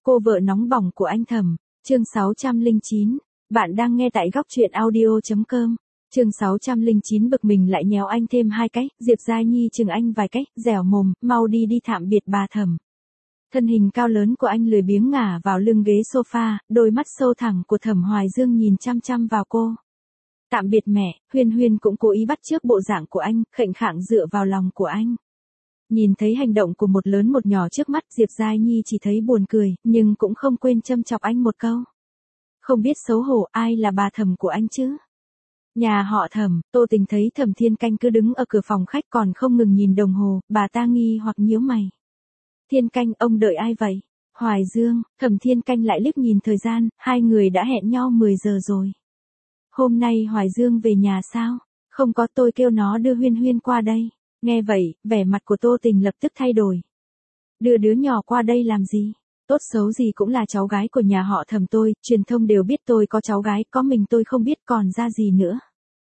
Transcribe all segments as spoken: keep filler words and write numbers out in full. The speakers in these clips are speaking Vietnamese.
Cô vợ nóng bỏng của anh Thẩm, chương sáu trăm lẻ chín. Bạn đang nghe tại góc truyện audio chấm com. Chương sáu trăm lẻ chín bực mình lại nhéo anh thêm hai cái, Diệp Giai Nhi chừng anh vài cái, dẻo mồm, mau đi đi tạm biệt bà Thẩm. Thân hình cao lớn của anh lười biếng ngả vào lưng ghế sofa, đôi mắt sâu thẳng của Thẩm Hoài Dương nhìn chăm chăm vào cô. Tạm biệt mẹ, Huyên Huyên cũng cố ý bắt chước bộ dạng của anh, khệnh khạng dựa vào lòng của anh. Nhìn thấy hành động của một lớn một nhỏ trước mắt, Diệp Giai Nhi chỉ thấy buồn cười, nhưng cũng không quên châm chọc anh một câu. Không biết xấu hổ, ai là bà Thẩm của anh chứ? Nhà họ Thẩm. Tô Tình thấy Thẩm Thiên Canh cứ đứng ở cửa phòng khách còn không ngừng nhìn đồng hồ, bà ta nghi hoặc nhíu mày. Thiên Canh, ông đợi ai vậy? Hoài Dương. Thẩm Thiên Canh lại liếc nhìn thời gian, hai người đã hẹn nhau mười giờ rồi. Hôm nay Hoài Dương về nhà sao? Không có, tôi kêu nó đưa Huyên Huyên qua đây. Nghe vậy, vẻ mặt của Tô Tình lập tức thay đổi. Đưa đứa nhỏ qua đây làm gì? Tốt xấu gì cũng là cháu gái của nhà họ Thẩm tôi, truyền thông đều biết tôi có cháu gái, có mình tôi không biết còn ra gì nữa.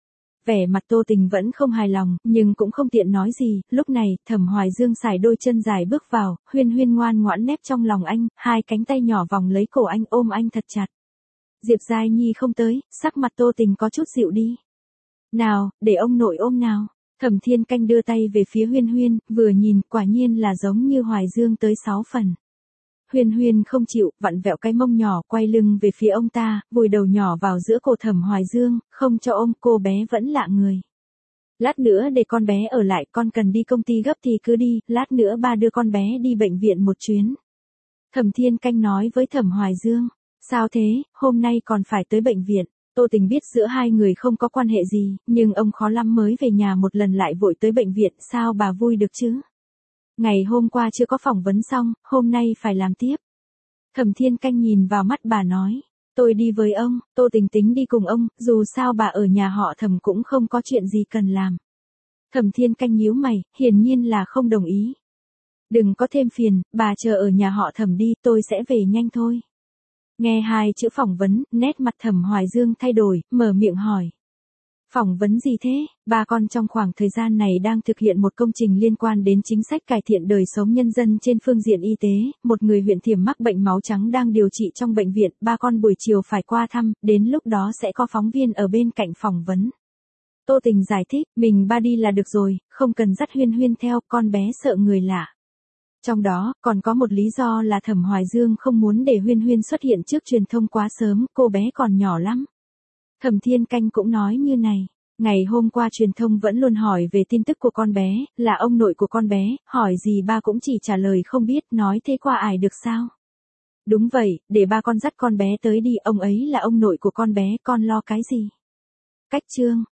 Vẻ mặt Tô Tình vẫn không hài lòng, nhưng cũng không tiện nói gì. Lúc này, Thẩm Hoài Dương sải đôi chân dài bước vào, Huyên Huyên ngoan ngoãn nép trong lòng anh, hai cánh tay nhỏ vòng lấy cổ anh, ôm anh thật chặt. Diệp Giai Nhi không tới, sắc mặt Tô Tình có chút dịu đi. Nào, để ông nội ôm nào. Thẩm Thiên Canh đưa tay về phía Huyên Huyên, vừa nhìn, quả nhiên là giống như Hoài Dương tới sáu phần. Huyên Huyên không chịu, vặn vẹo cái mông nhỏ, quay lưng về phía ông ta, vùi đầu nhỏ vào giữa cổ Thẩm Hoài Dương, không cho ôm, cô bé vẫn lạ người. Lát nữa để con bé ở lại, con cần đi công ty gấp thì cứ đi, lát nữa ba đưa con bé đi bệnh viện một chuyến. Thẩm Thiên Canh nói với Thẩm Hoài Dương. Sao thế, hôm nay còn phải tới bệnh viện? Tô Tình biết giữa hai người không có quan hệ gì, nhưng ông khó lắm mới về nhà một lần lại vội tới bệnh viện, sao bà vui được chứ? Ngày hôm qua chưa có phỏng vấn xong, hôm nay phải làm tiếp. Thẩm Thiên Canh nhìn vào mắt bà nói, tôi đi với ông. Tô Tình tính đi cùng ông, dù sao bà ở nhà họ Thẩm cũng không có chuyện gì cần làm. Thẩm Thiên Canh nhíu mày, hiển nhiên là không đồng ý. Đừng có thêm phiền, bà chờ ở nhà họ Thẩm đi, tôi sẽ về nhanh thôi. Nghe hai chữ phỏng vấn, nét mặt Thẩm Hoài Dương thay đổi, mở miệng hỏi. Phỏng vấn gì thế? Ba con trong khoảng thời gian này đang thực hiện một công trình liên quan đến chính sách cải thiện đời sống nhân dân trên phương diện y tế, một người huyện Thiểm mắc bệnh máu trắng đang điều trị trong bệnh viện, ba con buổi chiều phải qua thăm, đến lúc đó sẽ có phóng viên ở bên cạnh phỏng vấn. Tô Tình giải thích, mình ba đi là được rồi, không cần dắt Huyên Huyên theo, con bé sợ người lạ. Trong đó, còn có một lý do là Thẩm Hoài Dương không muốn để Huyên Huyên xuất hiện trước truyền thông quá sớm, cô bé còn nhỏ lắm. Thẩm Thiên Canh cũng nói như này, ngày hôm qua truyền thông vẫn luôn hỏi về tin tức của con bé, là ông nội của con bé, hỏi gì ba cũng chỉ trả lời không biết, nói thế qua ải được sao? Đúng vậy, để ba con dắt con bé tới đi, ông ấy là ông nội của con bé, con lo cái gì? Cách chương,